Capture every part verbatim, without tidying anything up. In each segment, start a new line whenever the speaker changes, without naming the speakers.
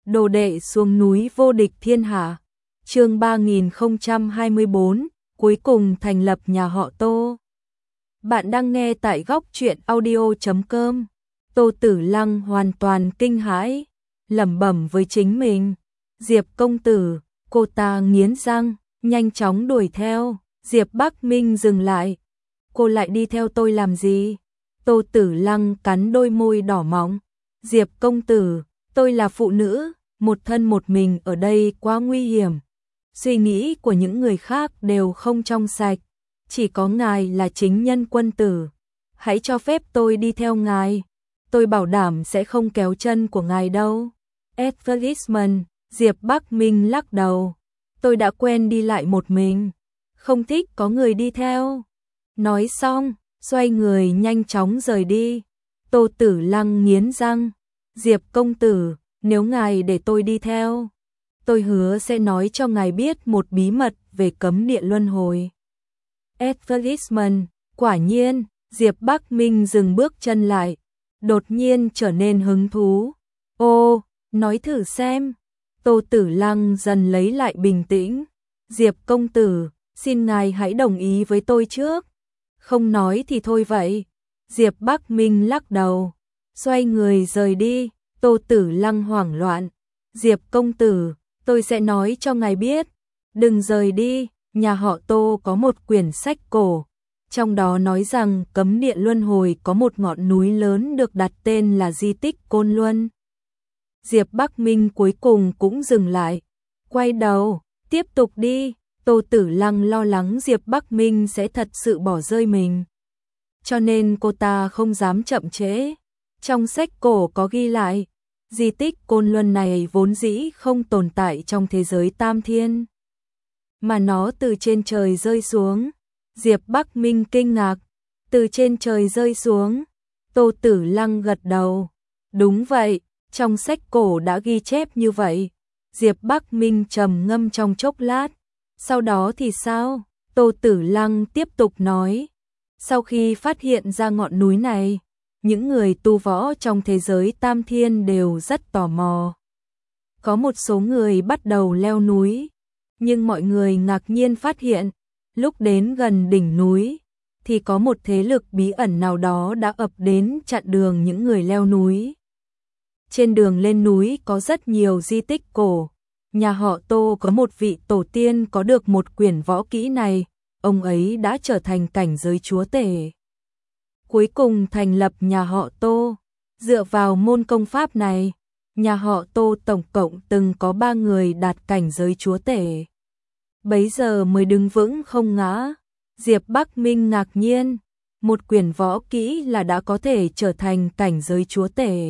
Đồ đệ xuống núi vô địch thiên hạ. Chương ba nghìn không trăm hai mươi bốn, cuối cùng thành lập nhà họ Tô. Bạn đang nghe tại góc truyện audio chấm com. Tô Tử Lăng hoàn toàn kinh hãi, lẩm bẩm với chính mình, Diệp công tử, cô ta nghiến răng, nhanh chóng đuổi theo. Diệp Bắc Minh dừng lại. Cô lại đi theo tôi làm gì? Tô Tử Lăng cắn đôi môi đỏ mọng. Diệp công tử, tôi là phụ nữ, một thân một mình ở đây quá nguy hiểm. Suy nghĩ của những người khác đều không trong sạch, chỉ có ngài là chính nhân quân tử. Hãy cho phép tôi đi theo ngài, tôi bảo đảm sẽ không kéo chân của ngài đâu. Advertisement, Diệp Bắc Minh lắc đầu. Tôi đã quen đi lại một mình, không thích có người đi theo. Nói xong, xoay người nhanh chóng rời đi. Tô Tử Lăng nghiến răng. Diệp công tử, nếu ngài để tôi đi theo, tôi hứa sẽ nói cho ngài biết một bí mật về cấm địa luân hồi. Advertisement, quả nhiên, Diệp Bắc Minh dừng bước chân lại, đột nhiên trở nên hứng thú. Ô, nói thử xem. Tô Tử Lăng dần lấy lại bình tĩnh. Diệp công tử, xin ngài hãy đồng ý với tôi trước. Không nói thì thôi vậy. Diệp Bắc Minh lắc đầu, xoay người rời đi. Tô Tử Lăng hoảng loạn. Diệp công tử, tôi sẽ nói cho ngài biết. Đừng rời đi, nhà họ Tô có một quyển sách cổ. Trong đó nói rằng cấm địa luân hồi có một ngọn núi lớn được đặt tên là di tích Côn Luân. Diệp Bắc Minh cuối cùng cũng dừng lại. Quay đầu, tiếp tục đi. Tô Tử Lăng lo lắng Diệp Bắc Minh sẽ thật sự bỏ rơi mình, cho nên cô ta không dám chậm trễ. Trong sách cổ có ghi lại, di tích Côn Luân này vốn dĩ không tồn tại trong thế giới Tam Thiên, mà nó từ trên trời rơi xuống. Diệp Bắc Minh kinh ngạc. Từ trên trời rơi xuống? Tô Tử Lăng gật đầu. Đúng vậy, trong sách cổ đã ghi chép như vậy. Diệp Bắc Minh trầm ngâm trong chốc lát. Sau đó thì sao? Tô Tử Lăng tiếp tục nói. Sau khi phát hiện ra ngọn núi này, những người tu võ trong thế giới Tam Thiên đều rất tò mò. Có một số người bắt đầu leo núi, nhưng mọi người ngạc nhiên phát hiện, lúc đến gần đỉnh núi, thì có một thế lực bí ẩn nào đó đã ập đến chặn đường những người leo núi. Trên đường lên núi có rất nhiều di tích cổ. Nhà họ Tô có một vị tổ tiên có được một quyển võ kỹ này, ông ấy đã trở thành cảnh giới chúa tể. Cuối cùng thành lập nhà họ Tô. Dựa vào môn công pháp này, nhà họ Tô tổng cộng từng có ba người đạt cảnh giới chúa tể. Bấy giờ mới đứng vững không ngã. Diệp Bắc Minh ngạc nhiên, một quyển võ kỹ là đã có thể trở thành cảnh giới chúa tể.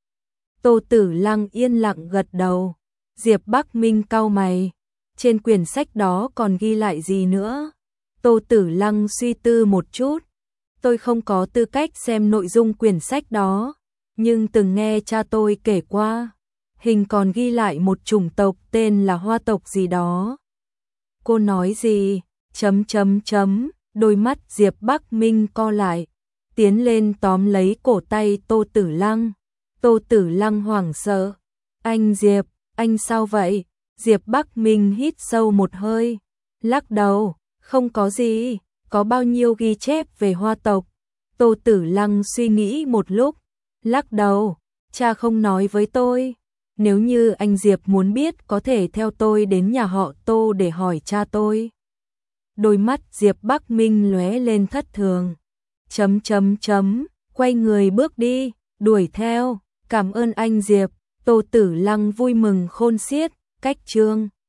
Tô Tử Lăng yên lặng gật đầu. Diệp Bắc Minh cau mày, trên quyển sách đó còn ghi lại gì nữa? Tô Tử Lăng suy tư một chút. Tôi không có tư cách xem nội dung quyển sách đó, nhưng từng nghe cha tôi kể qua, hình còn ghi lại một chủng tộc tên là Hoa tộc gì đó. Cô nói gì? Chấm chấm chấm, đôi mắt Diệp Bắc Minh co lại, tiến lên tóm lấy cổ tay Tô Tử Lăng. Tô Tử Lăng hoảng sợ. Anh Diệp, anh sao vậy? Diệp Bắc Minh hít sâu một hơi, lắc đầu, không có gì, có bao nhiêu ghi chép về Hoa tộc. Tô Tử Lăng suy nghĩ một lúc, lắc đầu, cha không nói với tôi. Nếu như anh Diệp muốn biết có thể theo tôi đến nhà họ Tô để hỏi cha tôi. Đôi mắt Diệp Bắc Minh lóe lên thất thường. Chấm chấm chấm, quay người bước đi, đuổi theo. Cảm ơn anh Diệp. Tô Tử Lăng vui mừng khôn xiết. Cách chương